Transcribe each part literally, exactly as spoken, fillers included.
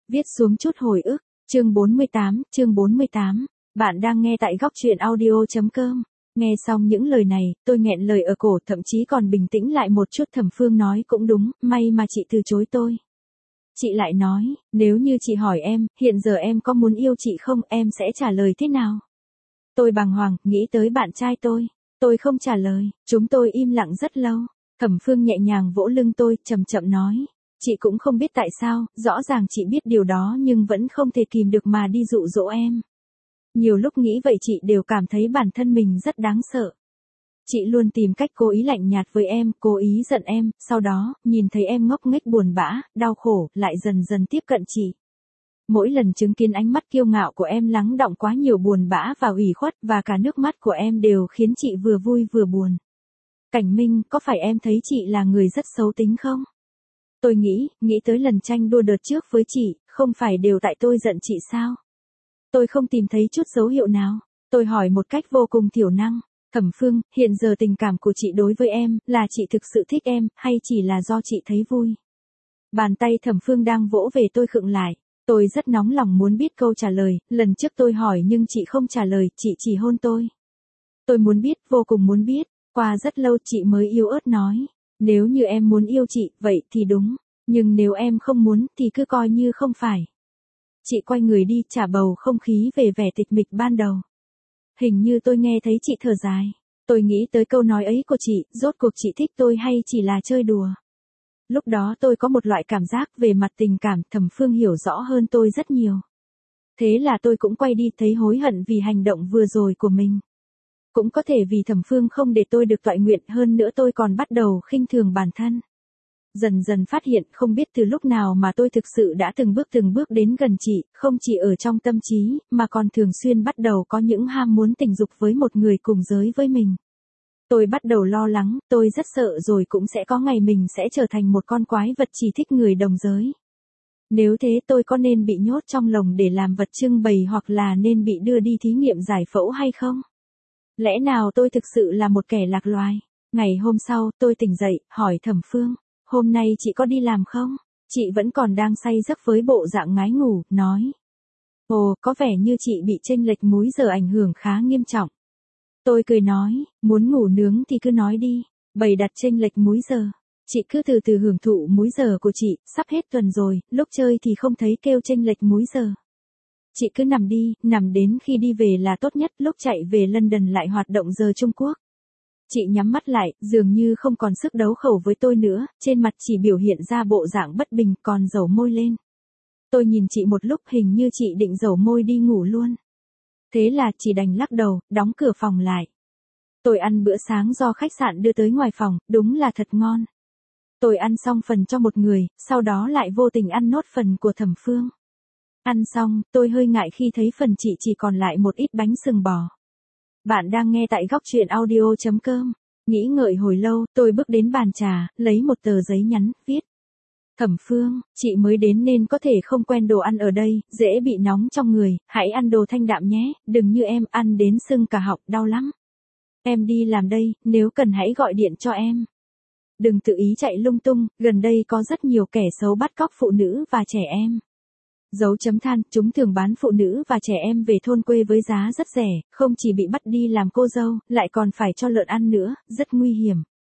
Viết xuống chút hồi ức, chương bốn mươi tám, chương bốn mươi tám. Bạn đang nghe tại góc truyện audio.com. Nghe xong những lời này, tôi nghẹn lời ở cổ, thậm chí còn bình tĩnh lại một chút. Thẩm Phương nói cũng đúng, may mà chị từ chối tôi. Chị lại nói, nếu như chị hỏi em, hiện giờ em có muốn yêu chị không, em sẽ trả lời thế nào? Tôi bàng hoàng, nghĩ tới bạn trai tôi. Tôi không trả lời, chúng tôi im lặng rất lâu. Thẩm Phương nhẹ nhàng vỗ lưng tôi, chậm chậm nói. Chị cũng không biết tại sao, rõ ràng chị biết điều đó nhưng vẫn không thể kìm được mà đi dụ dỗ em. Nhiều lúc nghĩ vậy chị đều cảm thấy bản thân mình rất đáng sợ. Chị luôn tìm cách cố ý lạnh nhạt với em, cố ý giận em, sau đó, nhìn thấy em ngốc nghếch buồn bã, đau khổ, lại dần dần tiếp cận chị. Mỗi lần chứng kiến ánh mắt kiêu ngạo của em lắng đọng quá nhiều buồn bã và ủy khuất và cả nước mắt của em đều khiến chị vừa vui vừa buồn. Cảnh Minh, có phải em thấy chị là người rất xấu tính không? Tôi nghĩ, nghĩ tới lần tranh đua đợt trước với chị, không phải đều tại tôi giận chị sao? Tôi không tìm thấy chút dấu hiệu nào. Tôi hỏi một cách vô cùng thiểu năng. Thẩm Phương, hiện giờ tình cảm của chị đối với em, là chị thực sự thích em, hay chỉ là do chị thấy vui? Bàn tay Thẩm Phương đang vỗ về tôi khựng lại. Tôi rất nóng lòng muốn biết câu trả lời, lần trước tôi hỏi nhưng chị không trả lời, chị chỉ hôn tôi. Tôi muốn biết, vô cùng muốn biết. Qua rất lâu chị mới yếu ớt nói. Nếu như em muốn yêu chị, vậy thì đúng. Nhưng nếu em không muốn, thì cứ coi như không phải. Chị quay người đi, trả bầu không khí về vẻ tịch mịch ban đầu. Hình như tôi nghe thấy chị thở dài. Tôi nghĩ tới câu nói ấy của chị, rốt cuộc chị thích tôi hay chỉ là chơi đùa. Lúc đó tôi có một loại cảm giác về mặt tình cảm, Thẩm Phương hiểu rõ hơn tôi rất nhiều. Thế là tôi cũng quay đi, thấy hối hận vì hành động vừa rồi của mình. Cũng có thể vì Thẩm Phương không để tôi được toại nguyện, hơn nữa tôi còn bắt đầu khinh thường bản thân. Dần dần phát hiện không biết từ lúc nào mà tôi thực sự đã từng bước từng bước đến gần chị, không chỉ ở trong tâm trí, mà còn thường xuyên bắt đầu có những ham muốn tình dục với một người cùng giới với mình. Tôi bắt đầu lo lắng, tôi rất sợ rồi cũng sẽ có ngày mình sẽ trở thành một con quái vật chỉ thích người đồng giới. Nếu thế tôi có nên bị nhốt trong lồng để làm vật trưng bày hoặc là nên bị đưa đi thí nghiệm giải phẫu hay không? Lẽ nào tôi thực sự là một kẻ lạc loài? Ngày hôm sau, tôi tỉnh dậy, hỏi Thẩm Phương, hôm nay chị có đi làm không? Chị vẫn còn đang say giấc với bộ dạng ngái ngủ, nói. Ồ, có vẻ như chị bị chênh lệch múi giờ ảnh hưởng khá nghiêm trọng. Tôi cười nói, muốn ngủ nướng thì cứ nói đi, bày đặt chênh lệch múi giờ. Chị cứ từ từ hưởng thụ múi giờ của chị, sắp hết tuần rồi, lúc chơi thì không thấy kêu chênh lệch múi giờ. Chị cứ nằm đi, nằm đến khi đi về là tốt nhất, lúc chạy về London lại hoạt động giờ Trung Quốc. Chị nhắm mắt lại, dường như không còn sức đấu khẩu với tôi nữa, trên mặt chỉ biểu hiện ra bộ dạng bất bình, còn dầu môi lên. Tôi nhìn chị một lúc, hình như chị định dầu môi đi ngủ luôn. Thế là chỉ đành lắc đầu, đóng cửa phòng lại. Tôi ăn bữa sáng do khách sạn đưa tới ngoài phòng, đúng là thật ngon. Tôi ăn xong phần cho một người, sau đó lại vô tình ăn nốt phần của Thẩm Phương. Ăn xong, tôi hơi ngại khi thấy phần chị chỉ còn lại một ít bánh sừng bò. Bạn đang nghe tại góc truyện audio.com. Nghĩ ngợi hồi lâu, tôi bước đến bàn trà, lấy một tờ giấy nhắn, viết. Thẩm Phương, chị mới đến nên có thể không quen đồ ăn ở đây, dễ bị nóng trong người, hãy ăn đồ thanh đạm nhé, đừng như em ăn đến sưng cả họng, đau lắm. Em đi làm đây, nếu cần hãy gọi điện cho em. Đừng tự ý chạy lung tung, gần đây có rất nhiều kẻ xấu bắt cóc phụ nữ và trẻ em. Dấu chấm than, chúng thường bán phụ nữ và trẻ em về thôn quê với giá rất rẻ, không chỉ bị bắt đi làm cô dâu, lại còn phải cho lợn ăn nữa, rất nguy hiểm.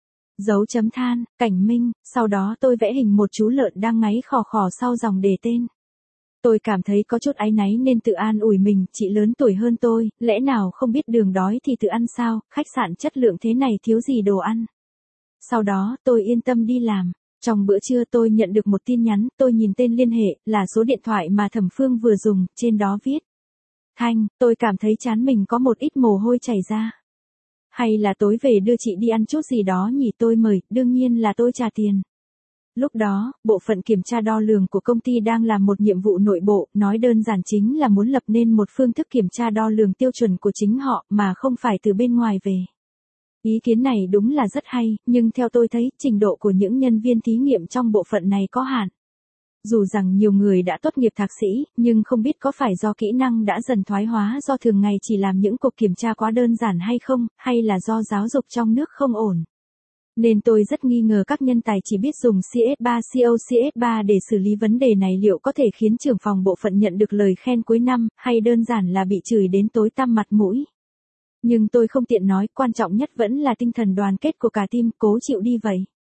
Dấu chấm than, Cảnh Minh, sau đó tôi vẽ hình một chú lợn đang ngáy khò khò sau dòng đề tên. Tôi cảm thấy có chút áy náy nên tự an ủi mình, chị lớn tuổi hơn tôi, lẽ nào không biết đường đói thì tự ăn sao, khách sạn chất lượng thế này thiếu gì đồ ăn. Sau đó, tôi yên tâm đi làm. Trong bữa trưa tôi nhận được một tin nhắn, tôi nhìn tên liên hệ, là số điện thoại mà Thẩm Phương vừa dùng, trên đó viết. Thanh, tôi cảm thấy trán mình có một ít mồ hôi chảy ra. Hay là tối về đưa chị đi ăn chút gì đó nhỉ, tôi mời, đương nhiên là tôi trả tiền. Lúc đó, bộ phận kiểm tra đo lường của công ty đang làm một nhiệm vụ nội bộ, nói đơn giản chính là muốn lập nên một phương thức kiểm tra đo lường tiêu chuẩn của chính họ, mà không phải từ bên ngoài về. Ý kiến này đúng là rất hay, nhưng theo tôi thấy, trình độ của những nhân viên thí nghiệm trong bộ phận này có hạn. Dù rằng nhiều người đã tốt nghiệp thạc sĩ, nhưng không biết có phải do kỹ năng đã dần thoái hóa do thường ngày chỉ làm những cuộc kiểm tra quá đơn giản hay không, hay là do giáo dục trong nước không ổn. Nên tôi rất nghi ngờ các nhân tài chỉ biết dùng xê ét ba xê o xê ét ba để xử lý vấn đề này liệu có thể khiến trưởng phòng bộ phận nhận được lời khen cuối năm, hay đơn giản là bị chửi đến tối tăm mặt mũi. Nhưng tôi không tiện nói, quan trọng nhất vẫn là tinh thần đoàn kết của cả team, cố chịu đi vậy.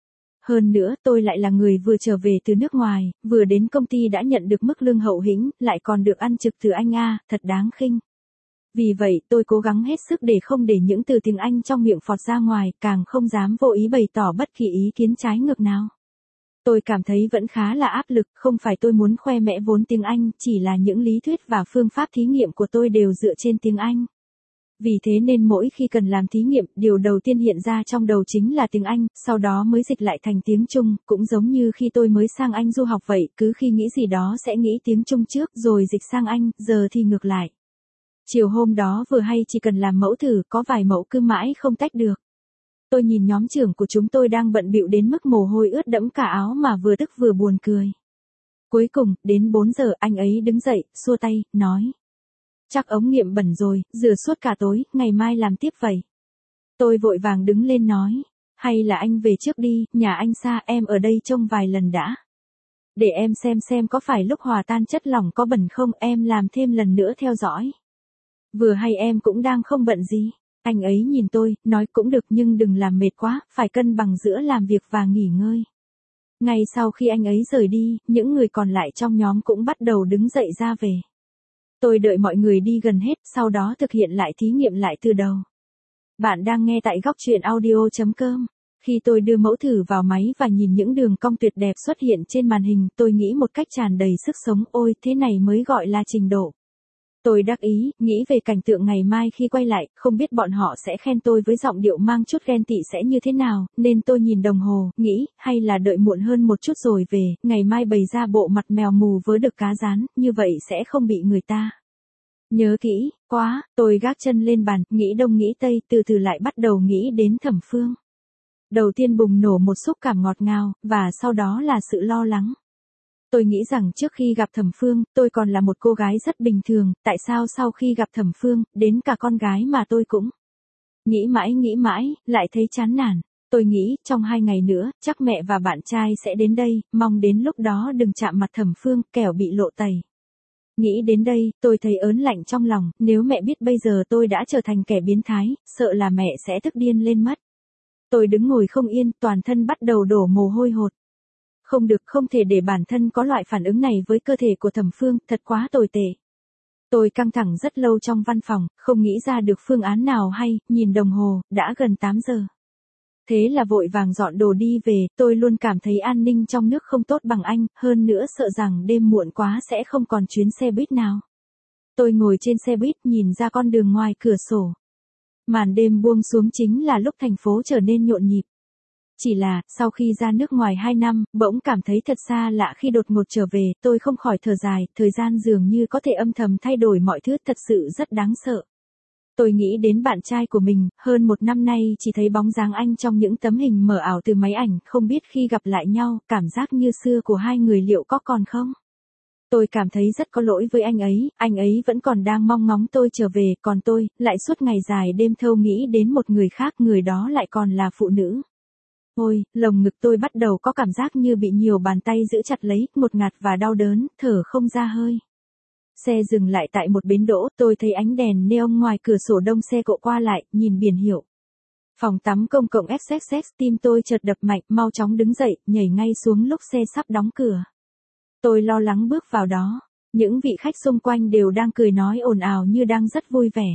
Hơn nữa, tôi lại là người vừa trở về từ nước ngoài, vừa đến công ty đã nhận được mức lương hậu hĩnh, lại còn được ăn trực từ anh A, thật đáng khinh. Vì vậy, tôi cố gắng hết sức để không để những từ tiếng Anh trong miệng phọt ra ngoài, càng không dám vô ý bày tỏ bất kỳ ý kiến trái ngược nào. Tôi cảm thấy vẫn khá là áp lực, không phải tôi muốn khoe mẽ vốn tiếng Anh, chỉ là những lý thuyết và phương pháp thí nghiệm của tôi đều dựa trên tiếng Anh. Vì thế nên mỗi khi cần làm thí nghiệm, điều đầu tiên hiện ra trong đầu chính là tiếng Anh, sau đó mới dịch lại thành tiếng Trung, cũng giống như khi tôi mới sang Anh du học vậy, cứ khi nghĩ gì đó sẽ nghĩ tiếng Trung trước rồi dịch sang Anh, giờ thì ngược lại. Chiều hôm đó vừa hay chỉ cần làm mẫu thử, có vài mẫu cứ mãi không tách được. Tôi nhìn nhóm trưởng của chúng tôi đang bận bịu đến mức mồ hôi ướt đẫm cả áo mà vừa tức vừa buồn cười. Cuối cùng, đến bốn giờ anh ấy đứng dậy, xua tay, nói. Chắc ống nghiệm bẩn rồi, rửa suốt cả tối, ngày mai làm tiếp vậy. Tôi vội vàng đứng lên nói. Hay là anh về trước đi, nhà anh xa, em ở đây trông vài lần đã. Để em xem xem có phải lúc hòa tan chất lỏng có bẩn không, em làm thêm lần nữa theo dõi. Vừa hay em cũng đang không bận gì. Anh ấy nhìn tôi, nói cũng được nhưng đừng làm mệt quá, phải cân bằng giữa làm việc và nghỉ ngơi. Ngay sau khi anh ấy rời đi, những người còn lại trong nhóm cũng bắt đầu đứng dậy ra về. Tôi đợi mọi người đi gần hết, sau đó thực hiện lại thí nghiệm lại từ đầu. Bạn đang nghe tại góc truyện audio chấm com. Khi tôi đưa mẫu thử vào máy và nhìn những đường cong tuyệt đẹp xuất hiện trên màn hình, tôi nghĩ một cách tràn đầy sức sống, ôi, thế này mới gọi là trình độ. Tôi đắc ý, nghĩ về cảnh tượng ngày mai khi quay lại, không biết bọn họ sẽ khen tôi với giọng điệu mang chút ghen tị sẽ như thế nào, nên tôi nhìn đồng hồ, nghĩ, hay là đợi muộn hơn một chút rồi về, ngày mai bày ra bộ mặt mèo mù với được cá rán, như vậy sẽ không bị người ta nhớ kỹ, quá, tôi gác chân lên bàn, nghĩ đông nghĩ tây, từ từ lại bắt đầu nghĩ đến Thẩm Phương. Đầu tiên bùng nổ một xúc cảm ngọt ngào, và sau đó là sự lo lắng. Tôi nghĩ rằng trước khi gặp Thẩm Phương, tôi còn là một cô gái rất bình thường, tại sao sau khi gặp Thẩm Phương, đến cả con gái mà tôi cũng nghĩ mãi nghĩ mãi, lại thấy chán nản. Tôi nghĩ, trong hai ngày nữa, chắc mẹ và bạn trai sẽ đến đây, mong đến lúc đó đừng chạm mặt Thẩm Phương, kẻo bị lộ tẩy. Nghĩ đến đây, tôi thấy ớn lạnh trong lòng, nếu mẹ biết bây giờ tôi đã trở thành kẻ biến thái, sợ là mẹ sẽ tức điên lên mất. Tôi đứng ngồi không yên, toàn thân bắt đầu đổ mồ hôi hột. Không được, không thể để bản thân có loại phản ứng này với cơ thể của Thẩm Phương, thật quá tồi tệ. Tôi căng thẳng rất lâu trong văn phòng, không nghĩ ra được phương án nào hay, nhìn đồng hồ, đã gần tám giờ. Thế là vội vàng dọn đồ đi về, tôi luôn cảm thấy an ninh trong nước không tốt bằng Anh, hơn nữa sợ rằng đêm muộn quá sẽ không còn chuyến xe buýt nào. Tôi ngồi trên xe buýt nhìn ra con đường ngoài cửa sổ. Màn đêm buông xuống chính là lúc thành phố trở nên nhộn nhịp. Chỉ là, sau khi ra nước ngoài hai năm, bỗng cảm thấy thật xa lạ khi đột ngột trở về, tôi không khỏi thở dài, thời gian dường như có thể âm thầm thay đổi mọi thứ, thật sự rất đáng sợ. Tôi nghĩ đến bạn trai của mình, hơn một năm nay chỉ thấy bóng dáng anh trong những tấm hình mờ ảo từ máy ảnh, không biết khi gặp lại nhau, cảm giác như xưa của hai người liệu có còn không? Tôi cảm thấy rất có lỗi với anh ấy, anh ấy vẫn còn đang mong ngóng tôi trở về, còn tôi, lại suốt ngày dài đêm thâu nghĩ đến một người khác, người đó lại còn là phụ nữ. Ôi, lồng ngực tôi bắt đầu có cảm giác như bị nhiều bàn tay giữ chặt lấy, ngột ngạt và đau đớn, thở không ra hơi. Xe dừng lại tại một bến đỗ, tôi thấy ánh đèn neon ngoài cửa sổ đông xe cộ qua lại, nhìn biển hiệu. Phòng tắm công cộng ích ích ích, tim tôi chợt đập mạnh, mau chóng đứng dậy, nhảy ngay xuống lúc xe sắp đóng cửa. Tôi lo lắng bước vào đó, những vị khách xung quanh đều đang cười nói ồn ào như đang rất vui vẻ.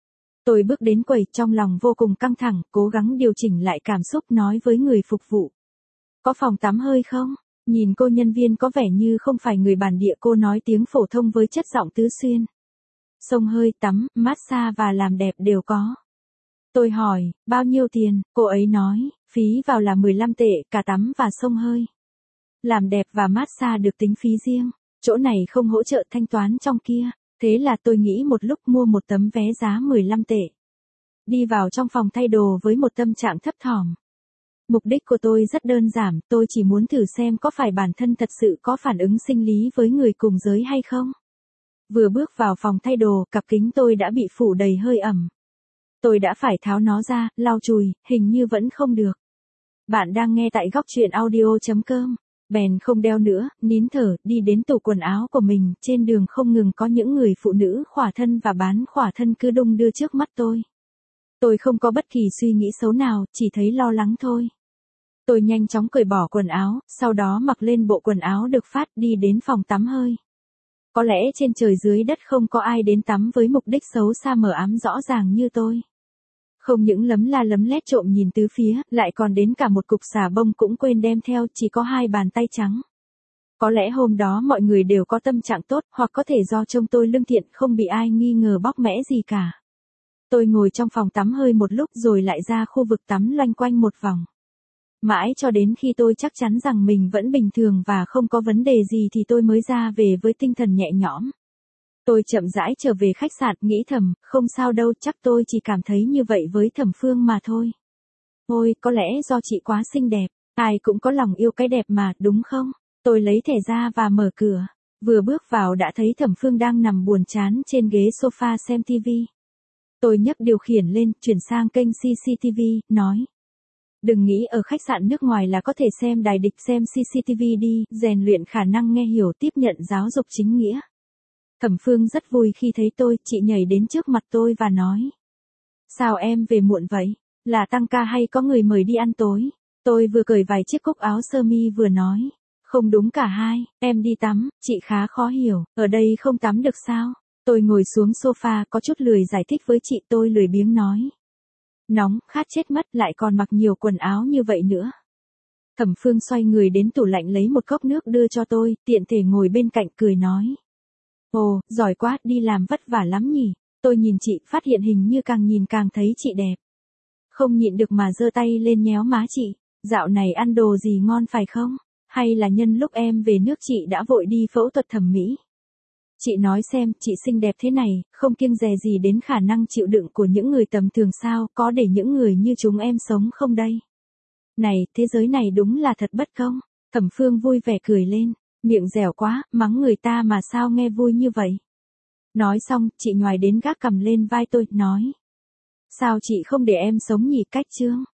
Tôi bước đến quầy, trong lòng vô cùng căng thẳng, cố gắng điều chỉnh lại cảm xúc, nói với người phục vụ. Có phòng tắm hơi không? Nhìn cô nhân viên có vẻ như không phải người bản địa, cô nói tiếng phổ thông với chất giọng tứ xuyên. Xông hơi, tắm, massage và làm đẹp đều có. Tôi hỏi, bao nhiêu tiền? Cô ấy nói, phí vào là mười lăm tệ, cả tắm và xông hơi. Làm đẹp và massage được tính phí riêng, chỗ này không hỗ trợ thanh toán trong kia. Thế là tôi nghĩ một lúc mua một tấm vé giá mười lăm tệ. Đi vào trong phòng thay đồ với một tâm trạng thấp thỏm. Mục đích của tôi rất đơn giản, tôi chỉ muốn thử xem có phải bản thân thật sự có phản ứng sinh lý với người cùng giới hay không. Vừa bước vào phòng thay đồ, cặp kính tôi đã bị phủ đầy hơi ẩm. Tôi đã phải tháo nó ra, lau chùi, hình như vẫn không được. Bạn đang nghe tại góc truyện audio chấm com. Bèn không đeo nữa, nín thở, đi đến tủ quần áo của mình, trên đường không ngừng có những người phụ nữ khỏa thân và bán khỏa thân cứ đung đưa trước mắt tôi. Tôi không có bất kỳ suy nghĩ xấu nào, chỉ thấy lo lắng thôi. Tôi nhanh chóng cởi bỏ quần áo, sau đó mặc lên bộ quần áo được phát đi đến phòng tắm hơi. Có lẽ trên trời dưới đất không có ai đến tắm với mục đích xấu xa mờ ám rõ ràng như tôi. Không những lấm la lấm lét trộm nhìn tứ phía, lại còn đến cả một cục xà bông cũng quên đem theo, chỉ có hai bàn tay trắng. Có lẽ hôm đó mọi người đều có tâm trạng tốt, hoặc có thể do trông tôi lương thiện không bị ai nghi ngờ bóc mẽ gì cả. Tôi ngồi trong phòng tắm hơi một lúc rồi lại ra khu vực tắm loanh quanh một vòng. Mãi cho đến khi tôi chắc chắn rằng mình vẫn bình thường và không có vấn đề gì thì tôi mới ra về với tinh thần nhẹ nhõm. Tôi chậm rãi trở về khách sạn, nghĩ thầm, không sao đâu, chắc tôi chỉ cảm thấy như vậy với Thẩm Phương mà thôi. Ôi, có lẽ do chị quá xinh đẹp, ai cũng có lòng yêu cái đẹp mà, đúng không? Tôi lấy thẻ ra và mở cửa. Vừa bước vào đã thấy Thẩm Phương đang nằm buồn chán trên ghế sofa xem tivi. Tôi nhấc điều khiển lên, chuyển sang kênh xê xê tê vê, nói. Đừng nghĩ ở khách sạn nước ngoài là có thể xem đài địch, xem xê xê tê vê đi, rèn luyện khả năng nghe hiểu, tiếp nhận giáo dục chính nghĩa. Thẩm Phương rất vui khi thấy tôi, chị nhảy đến trước mặt tôi và nói. Sao em về muộn vậy? Là tăng ca hay có người mời đi ăn tối? Tôi vừa cởi vài chiếc cúc áo sơ mi vừa nói. Không đúng cả hai, em đi tắm, chị khá khó hiểu, ở đây không tắm được sao? Tôi ngồi xuống sofa có chút lười giải thích với chị, tôi lười biếng nói. Nóng, khát chết mất, lại còn mặc nhiều quần áo như vậy nữa. Thẩm Phương xoay người đến tủ lạnh lấy một cốc nước đưa cho tôi, tiện thể ngồi bên cạnh cười nói. Ồ, giỏi quá, đi làm vất vả lắm nhỉ. Tôi nhìn chị, phát hiện hình như càng nhìn càng thấy chị đẹp. Không nhịn được mà giơ tay lên nhéo má chị. Dạo này ăn đồ gì ngon phải không? Hay là nhân lúc em về nước chị đã vội đi phẫu thuật thẩm mỹ? Chị nói xem, chị xinh đẹp thế này, không kiêng dè gì đến khả năng chịu đựng của những người tầm thường sao, có để những người như chúng em sống không đây? Này, thế giới này đúng là thật bất công. Thẩm Phương vui vẻ cười lên. Miệng dẻo quá, mắng người ta mà sao nghe vui như vậy. Nói xong, chị nhoài đến gác cầm lên vai tôi, nói. Sao chị không để em sống nhỉ, Cách Trương?